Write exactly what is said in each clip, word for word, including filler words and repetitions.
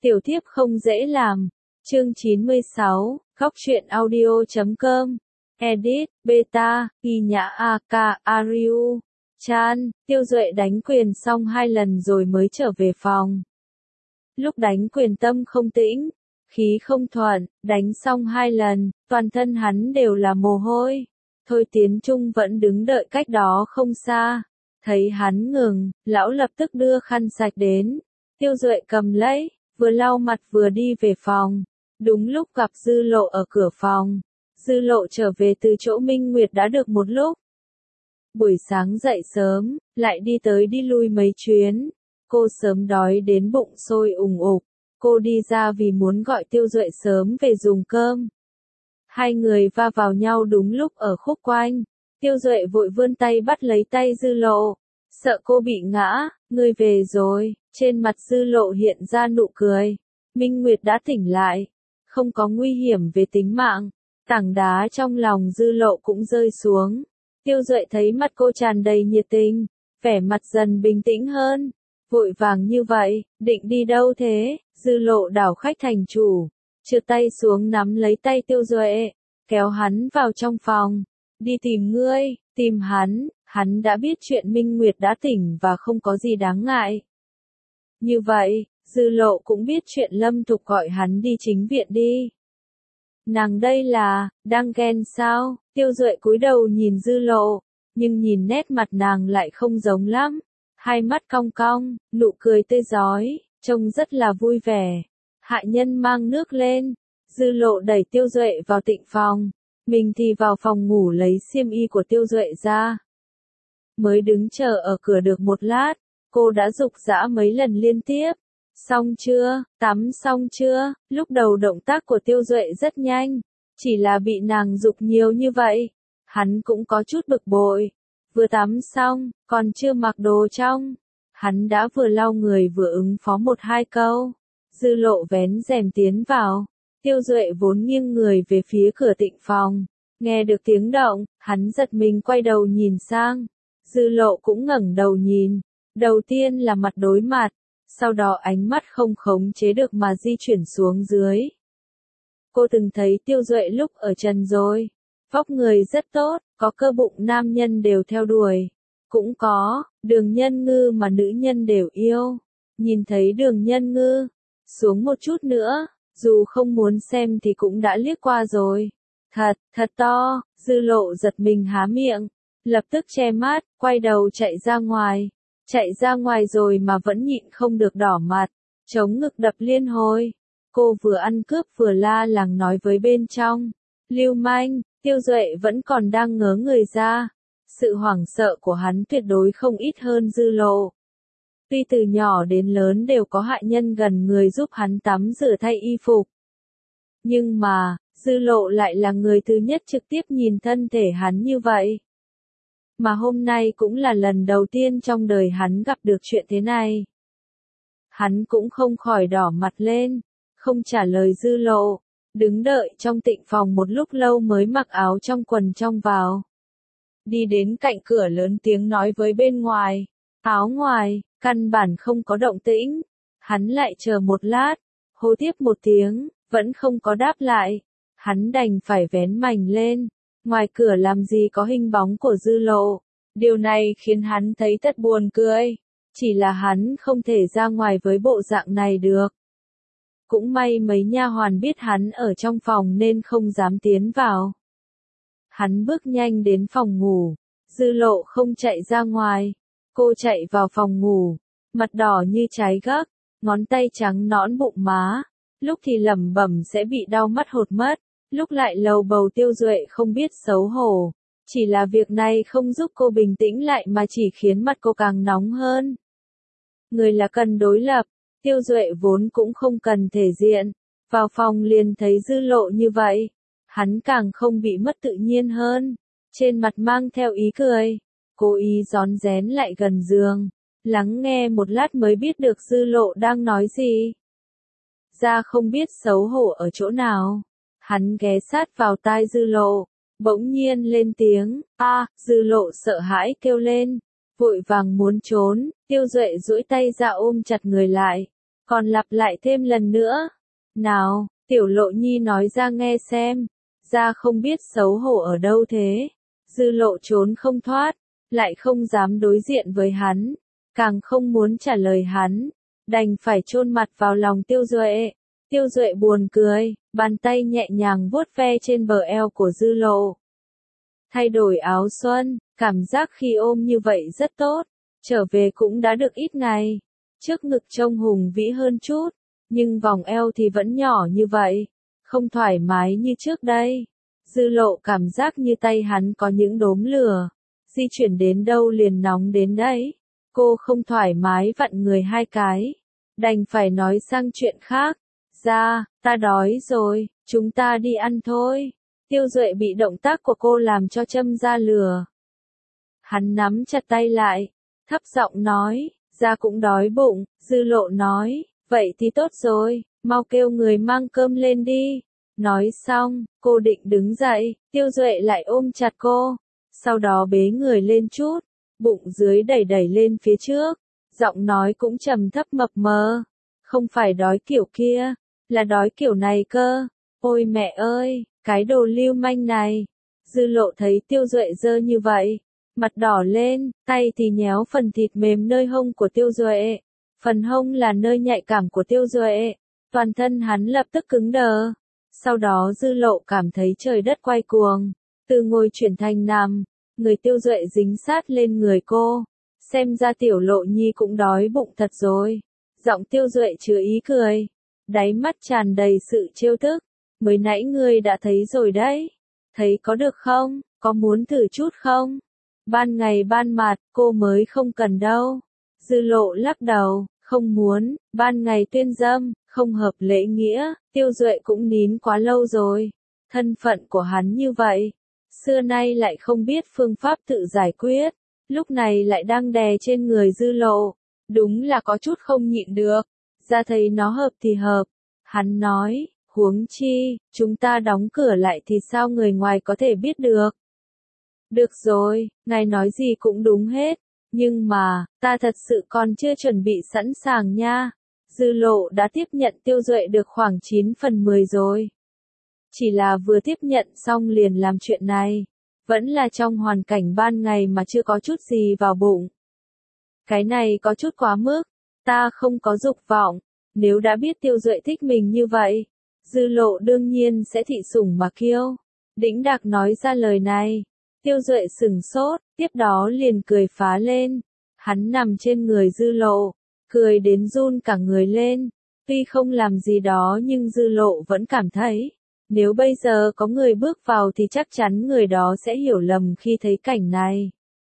Tiểu thiếp không dễ làm. Chương chín mươi sáu, Góc truyện audio chấm com. Edit, Beta, Y Nhã a ca, Ariu. Chan, Tiêu Duệ đánh quyền xong hai lần rồi mới trở về phòng. Lúc đánh quyền tâm không tĩnh, khí không thuận, đánh xong hai lần, toàn thân hắn đều là mồ hôi. Thôi Tiến Trung vẫn đứng đợi cách đó không xa. Thấy hắn ngừng, lão lập tức đưa khăn sạch đến. Tiêu Duệ cầm lấy, vừa lau mặt vừa đi về phòng. Đúng lúc gặp Dư Lộ ở cửa phòng. Dư Lộ trở về từ chỗ Minh Nguyệt đã được một lúc. Buổi sáng dậy sớm, lại đi tới đi lui mấy chuyến. Cô sớm đói đến bụng sôi ùng ục. Cô đi ra vì muốn gọi Tiêu Duệ sớm về dùng cơm. Hai người va vào nhau đúng lúc ở khúc quanh. Tiêu Duệ vội vươn tay bắt lấy tay Dư Lộ. Sợ cô bị ngã, ngươi về rồi. Trên mặt Dư Lộ hiện ra nụ cười. Minh Nguyệt đã tỉnh lại. Không có nguy hiểm về tính mạng. Tảng đá trong lòng Dư Lộ cũng rơi xuống. Tiêu Duệ thấy mặt cô tràn đầy nhiệt tình. Vẻ mặt dần bình tĩnh hơn. Vội vàng như vậy, định đi đâu thế? Dư Lộ đảo khách thành chủ. Trượt tay xuống nắm lấy tay Tiêu Duệ. Kéo hắn vào trong phòng. Đi tìm ngươi, tìm hắn. Hắn đã biết chuyện Minh Nguyệt đã tỉnh và không có gì đáng ngại. Như vậy, Dư Lộ cũng biết chuyện Lâm Thục gọi hắn đi chính viện đi. Nàng đây là, đang ghen sao? Tiêu Duệ cúi đầu nhìn Dư Lộ, nhưng nhìn nét mặt nàng lại không giống lắm. Hai mắt cong cong, nụ cười tươi rói, trông rất là vui vẻ. Hạ nhân mang nước lên. Dư Lộ đẩy Tiêu Duệ vào tịnh phòng. Mình thì vào phòng ngủ lấy xiêm y của Tiêu Duệ ra. Mới đứng chờ ở cửa được một lát, cô đã giục giã mấy lần liên tiếp. Xong chưa, tắm xong chưa? Lúc đầu động tác của Tiêu Duệ rất nhanh, chỉ là bị nàng giục nhiều như vậy. Hắn cũng có chút bực bội. Vừa tắm xong, còn chưa mặc đồ trong. Hắn đã vừa lau người vừa ứng phó một hai câu. Dư Lộ vén rèm tiến vào. Tiêu Duệ vốn nghiêng người về phía cửa tịnh phòng. Nghe được tiếng động, hắn giật mình quay đầu nhìn sang. Dư Lộ cũng ngẩng đầu nhìn. Đầu tiên là mặt đối mặt. Sau đó ánh mắt không khống chế được mà di chuyển xuống dưới. Cô từng thấy Tiêu Duệ lúc ở trần rồi. Vóc người rất tốt, có cơ bụng nam nhân đều theo đuổi. Cũng có, Đường Nhân Ngư mà nữ nhân đều yêu. Nhìn thấy Đường Nhân Ngư, xuống một chút nữa, dù không muốn xem thì cũng đã liếc qua rồi. Thật, thật to, Dư Lộ giật mình há miệng, lập tức che mắt, quay đầu chạy ra ngoài. Chạy ra ngoài rồi mà vẫn nhịn không được đỏ mặt, chống ngực đập liên hồi. Cô vừa ăn cướp vừa la làng nói với bên trong. Lưu manh, Tiêu Duệ vẫn còn đang ngớ người ra. Sự hoảng sợ của hắn tuyệt đối không ít hơn Dư Lộ. Tuy từ nhỏ đến lớn đều có hạ nhân gần người giúp hắn tắm rửa thay y phục. Nhưng mà, Dư Lộ lại là người thứ nhất trực tiếp nhìn thân thể hắn như vậy. Mà hôm nay cũng là lần đầu tiên trong đời hắn gặp được chuyện thế này. Hắn cũng không khỏi đỏ mặt lên, không trả lời Dư Lộ, đứng đợi trong tịnh phòng một lúc lâu mới mặc áo trong quần trong vào. Đi đến cạnh cửa lớn tiếng nói với bên ngoài, áo ngoài, căn bản không có động tĩnh. Hắn lại chờ một lát, hô tiếp một tiếng, vẫn không có đáp lại. Hắn đành phải vén mành lên. Ngoài cửa làm gì có hình bóng của Dư Lộ. Điều này khiến hắn thấy thật buồn cười. Chỉ là hắn không thể ra ngoài với bộ dạng này được. Cũng may mấy nha hoàn biết hắn ở trong phòng nên không dám tiến vào. Hắn bước nhanh đến phòng ngủ. Dư Lộ không chạy ra ngoài. Cô chạy vào phòng ngủ. Mặt đỏ như trái gấc. Ngón tay trắng nõn bụng má. Lúc thì lẩm bẩm sẽ bị đau mắt hột mất. Lúc lại lầu bầu Tiêu Duệ không biết xấu hổ. Chỉ là việc này không giúp cô bình tĩnh lại mà chỉ khiến mặt cô càng nóng hơn. Người là cần đối lập. Tiêu Duệ vốn cũng không cần thể diện. Vào phòng liền thấy Dư Lộ như vậy. Hắn càng không bị mất tự nhiên hơn. Trên mặt mang theo ý cười. Cố ý rón rén lại gần giường. Lắng nghe một lát mới biết được Dư Lộ đang nói gì. Ra không biết xấu hổ ở chỗ nào. Hắn ghé sát vào tai Dư Lộ, bỗng nhiên lên tiếng, a, Dư Lộ sợ hãi kêu lên, vội vàng muốn trốn. Tiêu Duệ duỗi tay ra ôm chặt người lại, còn lặp lại thêm lần nữa. Nào, Tiểu Lộ Nhi nói ra nghe xem, ra không biết xấu hổ ở đâu thế. Dư Lộ trốn không thoát, lại không dám đối diện với hắn, càng không muốn trả lời hắn, đành phải chôn mặt vào lòng Tiêu Duệ. Tiêu Duệ buồn cười, bàn tay nhẹ nhàng vuốt ve trên bờ eo của Dư Lộ. Thay đổi áo xuân, cảm giác khi ôm như vậy rất tốt, trở về cũng đã được ít ngày. Trước ngực trông hùng vĩ hơn chút, nhưng vòng eo thì vẫn nhỏ như vậy, không thoải mái như trước đây. Dư Lộ cảm giác như tay hắn có những đốm lửa, di chuyển đến đâu liền nóng đến đấy. Cô không thoải mái vặn người hai cái, đành phải nói sang chuyện khác. Ra, ta đói rồi, chúng ta đi ăn thôi. Tiêu Duệ bị động tác của cô làm cho châm ra lửa. Hắn nắm chặt tay lại, thấp giọng nói, ra cũng đói bụng. Dư Lộ nói, vậy thì tốt rồi, mau kêu người mang cơm lên đi. Nói xong, cô định đứng dậy, Tiêu Duệ lại ôm chặt cô, sau đó bế người lên chút, bụng dưới đẩy đẩy lên phía trước, giọng nói cũng trầm thấp mập mờ, không phải đói kiểu kia, là đói kiểu này cơ. Ôi mẹ ơi, cái đồ lưu manh này. Dư Lộ thấy Tiêu Duệ dơ như vậy, mặt đỏ lên, tay thì nhéo phần thịt mềm nơi hông của Tiêu Duệ. Phần hông là nơi nhạy cảm của Tiêu Duệ, toàn thân hắn lập tức cứng đờ. Sau đó Dư Lộ cảm thấy trời đất quay cuồng, từ ngồi chuyển thành nằm, người Tiêu Duệ dính sát lên người cô. Xem ra Tiểu Lộ Nhi cũng đói bụng thật rồi. Giọng Tiêu Duệ chứa ý cười, đáy mắt tràn đầy sự trêu tức. Mới nãy ngươi đã thấy rồi đấy. Thấy có được không? Có muốn thử chút không? Ban ngày ban mặt, cô mới không cần đâu. Dư Lộ lắc đầu, không muốn, ban ngày tuyên dâm, không hợp lễ nghĩa. Tiêu Duệ cũng nín quá lâu rồi. Thân phận của hắn như vậy, xưa nay lại không biết phương pháp tự giải quyết, lúc này lại đang đè trên người Dư Lộ. Đúng là có chút không nhịn được. Ra thấy nó hợp thì hợp. Hắn nói, huống chi, chúng ta đóng cửa lại thì sao người ngoài có thể biết được. Được rồi, ngài nói gì cũng đúng hết, nhưng mà, ta thật sự còn chưa chuẩn bị sẵn sàng nha. Dư Lộ đã tiếp nhận Tiêu Duệ được khoảng chín phần mười rồi. Chỉ là vừa tiếp nhận xong liền làm chuyện này, vẫn là trong hoàn cảnh ban ngày mà chưa có chút gì vào bụng. Cái này có chút quá mức, ta không có dục vọng, nếu đã biết Tiêu Duệ thích mình như vậy, Dư Lộ đương nhiên sẽ thị sủng mà kiêu. Đĩnh đạc nói ra lời này, Tiêu Duệ sừng sốt, tiếp đó liền cười phá lên. Hắn nằm trên người Dư Lộ, cười đến run cả người lên. Tuy không làm gì đó nhưng Dư Lộ vẫn cảm thấy, nếu bây giờ có người bước vào thì chắc chắn người đó sẽ hiểu lầm khi thấy cảnh này.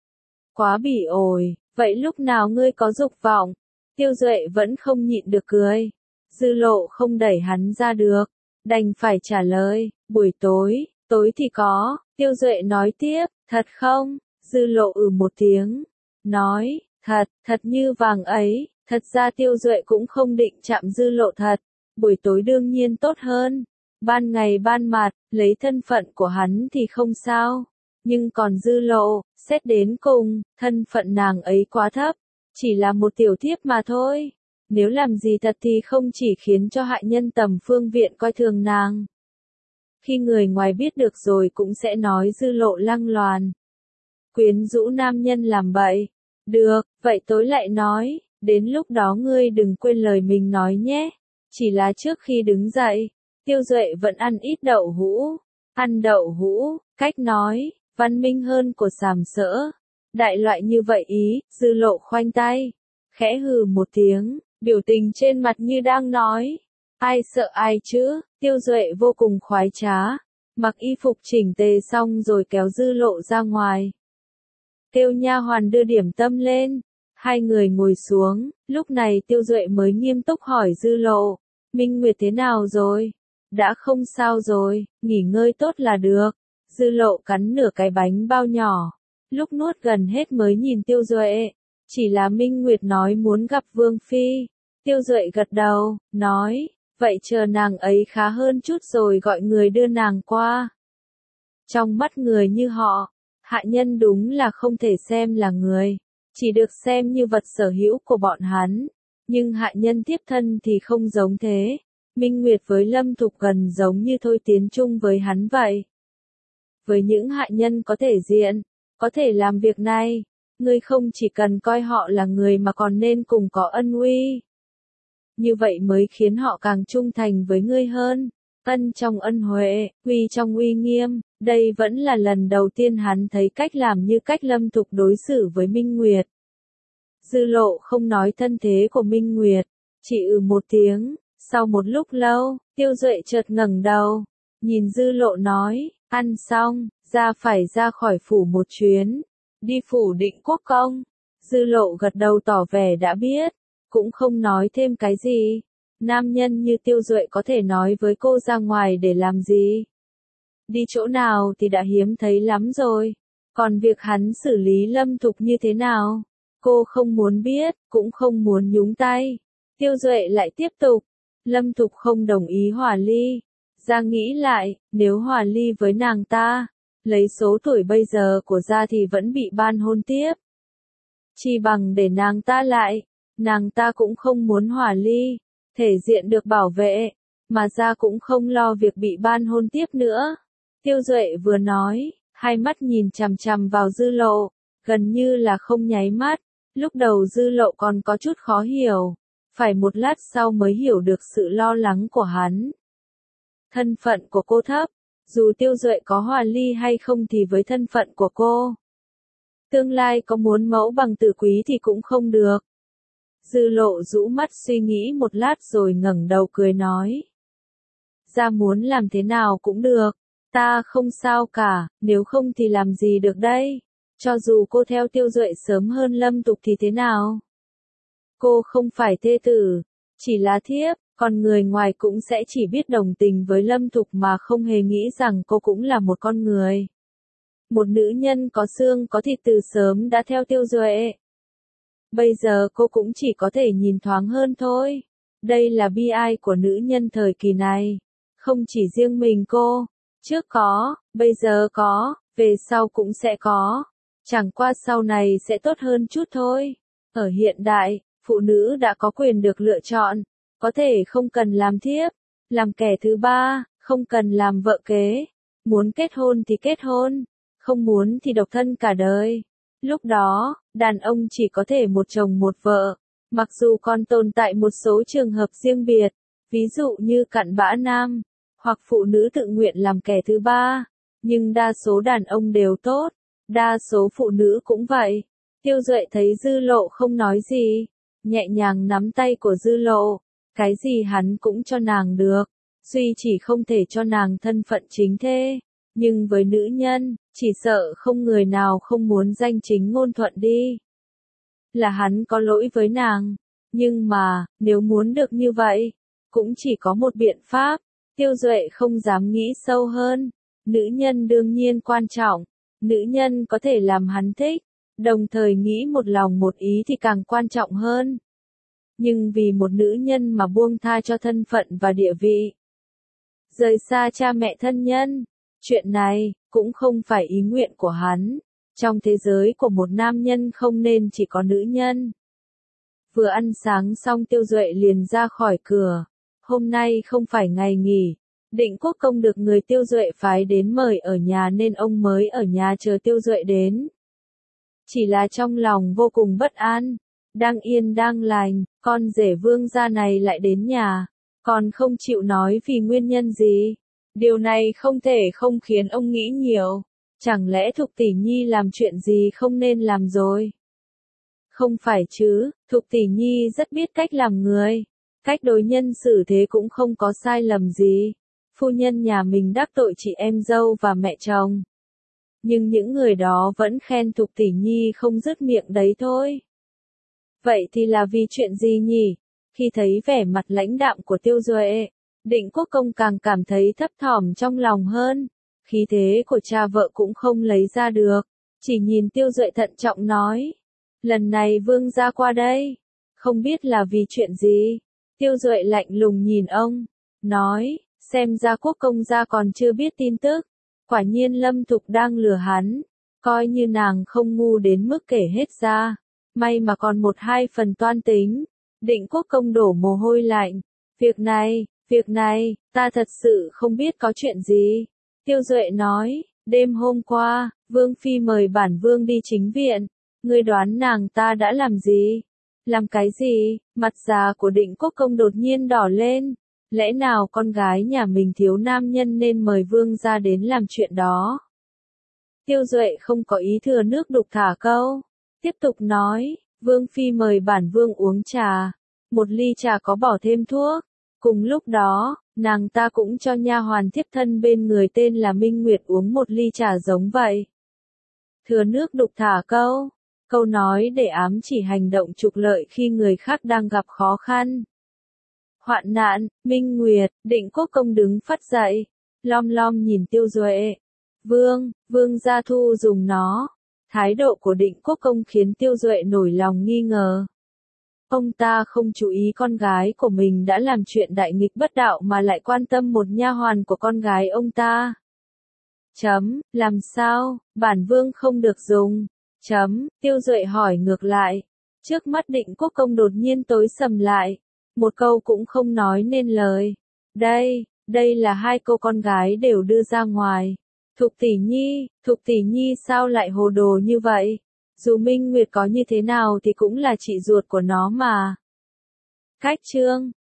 Quá bỉ ổi, vậy lúc nào ngươi có dục vọng? Tiêu Duệ vẫn không nhịn được cười. Dư Lộ không đẩy hắn ra được, đành phải trả lời, buổi tối, tối thì có. Tiêu Duệ nói tiếp, thật không? Dư Lộ ừ một tiếng, nói, thật, thật như vàng ấy. Thật ra Tiêu Duệ cũng không định chạm Dư Lộ thật, buổi tối đương nhiên tốt hơn. Ban ngày ban mặt, lấy thân phận của hắn thì không sao. Nhưng còn Dư Lộ, xét đến cùng, thân phận nàng ấy quá thấp, chỉ là một tiểu thiếp mà thôi. Nếu làm gì thật thì không chỉ khiến cho hại nhân tầm phương viện coi thường nàng. Khi người ngoài biết được rồi cũng sẽ nói Dư Lộ lăng loàn, quyến rũ nam nhân làm bậy. Được, vậy tối lại nói, đến lúc đó ngươi đừng quên lời mình nói nhé. Chỉ là trước khi đứng dậy, Tiêu Duệ vẫn ăn ít đậu hũ. Ăn đậu hũ, cách nói, văn minh hơn của sàm sỡ. Đại loại như vậy ý. Dư Lộ khoanh tay, khẽ hừ một tiếng, biểu tình trên mặt như đang nói, ai sợ ai chứ. Tiêu Duệ vô cùng khoái trá, mặc y phục chỉnh tề xong rồi kéo Dư Lộ ra ngoài. Kêu nha hoàn đưa điểm tâm lên, hai người ngồi xuống, lúc này Tiêu Duệ mới nghiêm túc hỏi Dư Lộ, Minh Nguyệt thế nào rồi? Đã không sao rồi, nghỉ ngơi tốt là được. Dư Lộ cắn nửa cái bánh bao nhỏ, lúc nuốt gần hết mới nhìn Tiêu Duệ, chỉ là Minh Nguyệt nói muốn gặp Vương Phi. Tiêu Duệ gật đầu, nói, vậy chờ nàng ấy khá hơn chút rồi gọi người đưa nàng qua. Trong mắt người như họ, hạ nhân đúng là không thể xem là người, chỉ được xem như vật sở hữu của bọn hắn. Nhưng hạ nhân tiếp thân thì không giống thế. Minh Nguyệt với Lâm Thục gần giống như thôi tiến chung với hắn vậy. Với những hạ nhân có thể diện, có thể làm việc này, ngươi không chỉ cần coi họ là người mà còn nên cùng có ân uy. Như vậy mới khiến họ càng trung thành với ngươi hơn. Ân trong ân huệ, uy trong uy nghiêm, đây vẫn là lần đầu tiên hắn thấy cách làm như cách Lâm Thục đối xử với Minh Nguyệt. Dư Lộ không nói thân thế của Minh Nguyệt, chỉ ừ một tiếng, sau một lúc lâu, Tiêu Duệ chợt ngẩng đầu, nhìn Dư Lộ nói, ăn xong, ra phải ra khỏi phủ một chuyến, đi phủ Định Quốc công. Dư Lộ gật đầu tỏ vẻ đã biết, cũng không nói thêm cái gì. Nam nhân như Tiêu Duệ có thể nói với cô ra ngoài để làm gì? Đi chỗ nào thì đã hiếm thấy lắm rồi. Còn việc hắn xử lý Lâm Thục như thế nào? Cô không muốn biết, cũng không muốn nhúng tay. Tiêu Duệ lại tiếp tục. Lâm Thục không đồng ý hòa ly. Gia nghĩ lại, nếu hòa ly với nàng ta, lấy số tuổi bây giờ của Gia thì vẫn bị ban hôn tiếp. Chỉ bằng để nàng ta lại, nàng ta cũng không muốn hòa ly. Thể diện được bảo vệ, mà Gia cũng không lo việc bị ban hôn tiếp nữa. Tiêu Duệ vừa nói, hai mắt nhìn chằm chằm vào Dư Lộ, gần như là không nháy mắt. Lúc đầu Dư Lộ còn có chút khó hiểu, phải một lát sau mới hiểu được sự lo lắng của hắn. Thân phận của cô thấp, dù Tiêu Duệ có hòa ly hay không thì với thân phận của cô, tương lai có muốn mẫu bằng tử quý thì cũng không được. Dư Lộ rũ mắt suy nghĩ một lát rồi ngẩng đầu cười nói. Gia muốn làm thế nào cũng được, ta không sao cả, nếu không thì làm gì được đây, cho dù cô theo Tiêu Duệ sớm hơn Lâm Thục thì thế nào? Cô không phải thê tử, chỉ là thiếp, còn người ngoài cũng sẽ chỉ biết đồng tình với Lâm Thục mà không hề nghĩ rằng cô cũng là một con người. Một nữ nhân có xương có thịt từ sớm đã theo Tiêu Duệ. Bây giờ cô cũng chỉ có thể nhìn thoáng hơn thôi. Đây là bi ai của nữ nhân thời kỳ này. Không chỉ riêng mình cô. Trước có, bây giờ có, về sau cũng sẽ có. Chẳng qua sau này sẽ tốt hơn chút thôi. Ở hiện đại, phụ nữ đã có quyền được lựa chọn. Có thể không cần làm thiếp, làm kẻ thứ ba, không cần làm vợ kế. Muốn kết hôn thì kết hôn, không muốn thì độc thân cả đời. Lúc đó, đàn ông chỉ có thể một chồng một vợ, mặc dù còn tồn tại một số trường hợp riêng biệt, ví dụ như cặn bã nam, hoặc phụ nữ tự nguyện làm kẻ thứ ba, nhưng đa số đàn ông đều tốt, đa số phụ nữ cũng vậy. Tiêu Duệ thấy Dư Lộ không nói gì, nhẹ nhàng nắm tay của Dư Lộ, cái gì hắn cũng cho nàng được, duy chỉ không thể cho nàng thân phận chính thê. Nhưng với nữ nhân, chỉ sợ không người nào không muốn danh chính ngôn thuận đi. Là hắn có lỗi với nàng, nhưng mà, nếu muốn được như vậy, cũng chỉ có một biện pháp. Tiêu Duệ không dám nghĩ sâu hơn. Nữ nhân đương nhiên quan trọng, nữ nhân có thể làm hắn thích, đồng thời nghĩ một lòng một ý thì càng quan trọng hơn. Nhưng vì một nữ nhân mà buông tha cho thân phận và địa vị, rời xa cha mẹ thân nhân, chuyện này cũng không phải ý nguyện của hắn. Trong thế giới của một nam nhân không nên chỉ có nữ nhân. Vừa ăn sáng xong Tiêu Duệ liền ra khỏi cửa. Hôm nay không phải ngày nghỉ. Định Quốc công được người Tiêu Duệ phái đến mời ở nhà nên ông mới ở nhà chờ Tiêu Duệ đến. Chỉ là trong lòng vô cùng bất an. Đang yên đang lành, con rể Vương gia này lại đến nhà. Còn không chịu nói vì nguyên nhân gì. Điều này không thể không khiến ông nghĩ nhiều. Chẳng lẽ Thục Tỷ Nhi làm chuyện gì không nên làm rồi? Không phải chứ, Thục Tỷ Nhi rất biết cách làm người. Cách đối nhân xử thế cũng không có sai lầm gì. Phu nhân nhà mình đắc tội chị em dâu và mẹ chồng. Nhưng những người đó vẫn khen Thục Tỷ Nhi không dứt miệng đấy thôi. Vậy thì là vì chuyện gì nhỉ? Khi thấy vẻ mặt lãnh đạm của Tiêu Duệ, Định Quốc công càng cảm thấy thấp thỏm trong lòng hơn. Khí thế của cha vợ cũng không lấy ra được. Chỉ nhìn Tiêu Duệ thận trọng nói. Lần này Vương gia qua đây. Không biết là vì chuyện gì. Tiêu Duệ lạnh lùng nhìn ông. Nói, xem ra Quốc công gia còn chưa biết tin tức. Quả nhiên Lâm Thục đang lừa hắn. Coi như nàng không ngu đến mức kể hết ra. May mà còn một hai phần toan tính. Định Quốc Công đổ mồ hôi lạnh. Việc này, việc này, ta thật sự không biết có chuyện gì. Tiêu Duệ nói, đêm hôm qua, Vương Phi mời bản Vương đi chính viện. Ngươi đoán nàng ta đã làm gì? Làm cái gì? Mặt già của Định Quốc Công đột nhiên đỏ lên. Lẽ nào con gái nhà mình thiếu nam nhân nên mời Vương ra đến làm chuyện đó? Tiêu Duệ không có ý thừa nước đục thả câu. Tiếp tục nói, Vương Phi mời bản Vương uống trà. Một ly trà có bỏ thêm thuốc. Cùng lúc đó, nàng ta cũng cho nha hoàn thiếp thân bên người tên là Minh Nguyệt uống một ly trà giống vậy. Thừa nước đục thả câu. Câu nói để ám chỉ hành động trục lợi khi người khác đang gặp khó khăn. Hoạn nạn, Minh Nguyệt, Định Quốc Công đứng phắt dậy. Lom lom nhìn Tiêu Duệ. Vương, Vương gia thu dùng nó. Thái độ của Định Quốc Công khiến Tiêu Duệ nổi lòng nghi ngờ. Ông ta không chú ý con gái của mình đã làm chuyện đại nghịch bất đạo mà lại quan tâm một nha hoàn của con gái ông ta. Chấm, làm sao, bản Vương không được dùng. Chấm, Tiêu Duệ hỏi ngược lại. Trước mắt Định Quốc Công đột nhiên tối sầm lại. Một câu cũng không nói nên lời. Đây, đây là hai câu con gái đều đưa ra ngoài. Thục tỷ nhi, Thục tỷ nhi sao lại hồ đồ như vậy? Dù Minh Nguyệt có như thế nào thì cũng là chị ruột của nó mà. Cách chương